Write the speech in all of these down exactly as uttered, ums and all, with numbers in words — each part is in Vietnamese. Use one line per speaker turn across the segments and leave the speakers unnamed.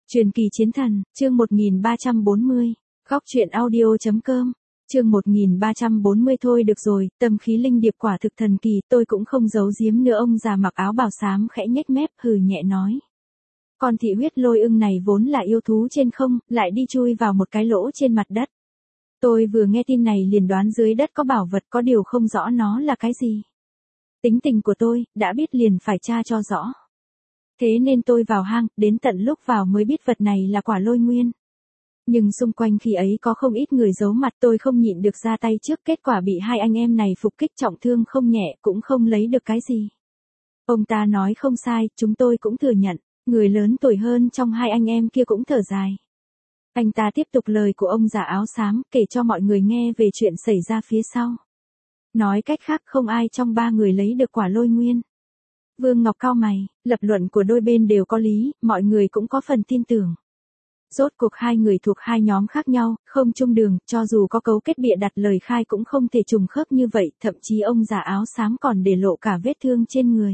Truyền kỳ chiến thần, chương một nghìn ba trăm bốn mươi, góc truyện audio.com, chương một nghìn ba trăm bốn mươi thôi được rồi, tâm khí linh điệp quả thực thần kỳ, tôi cũng không giấu giếm nữa. Ông già mặc áo bào xám khẽ nhếch mép hừ nhẹ nói. Con thị huyết lôi ưng này vốn là yêu thú trên không, lại đi chui vào một cái lỗ trên mặt đất. Tôi vừa nghe tin này liền đoán dưới đất có bảo vật, có điều không rõ nó là cái gì. Tính tình của tôi, đã biết liền phải tra cho rõ. Thế nên tôi vào hang, đến tận lúc vào mới biết vật này là quả lôi nguyên. Nhưng xung quanh khi ấy có không ít người giấu mặt, tôi không nhịn được ra tay trước, kết quả bị hai anh em này phục kích trọng thương không nhẹ, cũng không lấy được cái gì. Ông ta nói không sai, chúng tôi cũng thừa nhận, người lớn tuổi hơn trong hai anh em kia cũng thở dài. Anh ta tiếp tục lời của ông già áo xám, kể cho mọi người nghe về chuyện xảy ra phía sau. Nói cách khác, không ai trong ba người lấy được quả lôi nguyên. Vương Ngọc cau mày, lập luận của đôi bên đều có lý, mọi người cũng có phần tin tưởng. Rốt cuộc hai người thuộc hai nhóm khác nhau, không chung đường, cho dù có cấu kết bịa đặt lời khai cũng không thể trùng khớp như vậy, thậm chí ông già áo xám còn để lộ cả vết thương trên người.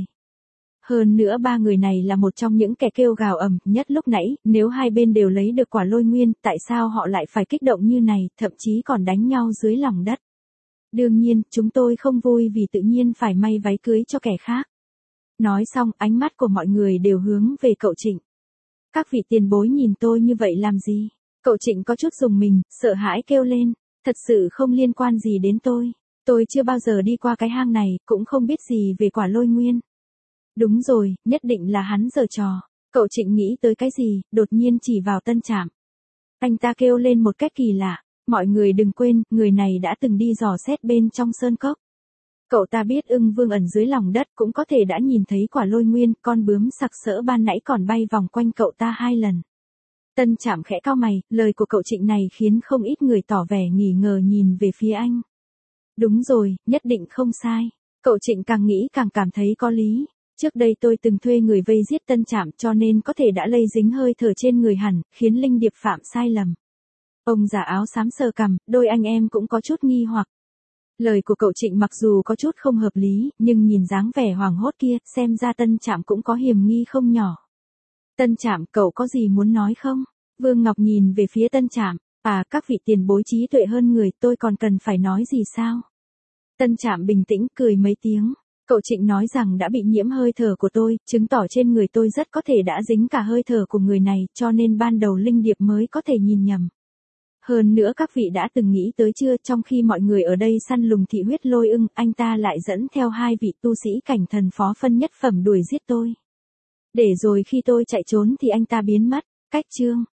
Hơn nữa ba người này là một trong những kẻ kêu gào ầm nhất lúc nãy, nếu hai bên đều lấy được quả lôi nguyên, tại sao họ lại phải kích động như này, thậm chí còn đánh nhau dưới lòng đất. Đương nhiên, chúng tôi không vui vì tự nhiên phải may váy cưới cho kẻ khác. Nói xong, ánh mắt của mọi người đều hướng về cậu Trịnh. Các vị tiền bối nhìn tôi như vậy làm gì? Cậu Trịnh có chút rùng mình, sợ hãi kêu lên, thật sự không liên quan gì đến tôi. Tôi chưa bao giờ đi qua cái hang này, cũng không biết gì về quả lôi nguyên. Đúng rồi, nhất định là hắn giở trò. Cậu Trịnh nghĩ tới cái gì, đột nhiên chỉ vào Tân Trạm. Anh ta kêu lên một cách kỳ lạ, mọi người đừng quên, người này đã từng đi dò xét bên trong sơn cốc. Cậu ta biết ưng vương ẩn dưới lòng đất, cũng có thể đã nhìn thấy quả lôi nguyên, con bướm sặc sỡ ban nãy còn bay vòng quanh cậu ta hai lần. Tân Trạm khẽ cau mày, lời của cậu Trịnh này khiến không ít người tỏ vẻ nghi ngờ nhìn về phía anh. Đúng rồi, nhất định không sai. Cậu Trịnh càng nghĩ càng cảm thấy có lý. Trước đây tôi từng thuê người vây giết Tân Trạm, cho nên có thể đã lây dính hơi thở trên người hẳn, khiến linh điệp phạm sai lầm. Ông già áo xám sờ cằm, đôi anh em cũng có chút nghi hoặc. Lời của cậu Trịnh mặc dù có chút không hợp lý, nhưng nhìn dáng vẻ hoảng hốt kia, xem ra Tân Trạm cũng có hiểm nghi không nhỏ. Tân Trạm, cậu có gì muốn nói không? Vương Ngọc nhìn về phía Tân Trạm, à, các vị tiền bối trí tuệ hơn người, tôi còn cần phải nói gì sao? Tân Trạm bình tĩnh cười mấy tiếng. Cậu Trịnh nói rằng đã bị nhiễm hơi thở của tôi, chứng tỏ trên người tôi rất có thể đã dính cả hơi thở của người này, cho nên ban đầu linh điệp mới có thể nhìn nhầm. Hơn nữa các vị đã từng nghĩ tới chưa, trong khi mọi người ở đây săn lùng thị huyết lôi ưng, anh ta lại dẫn theo hai vị tu sĩ cảnh thần phó phân nhất phẩm đuổi giết tôi. Để rồi khi tôi chạy trốn thì anh ta biến mất. Cách chương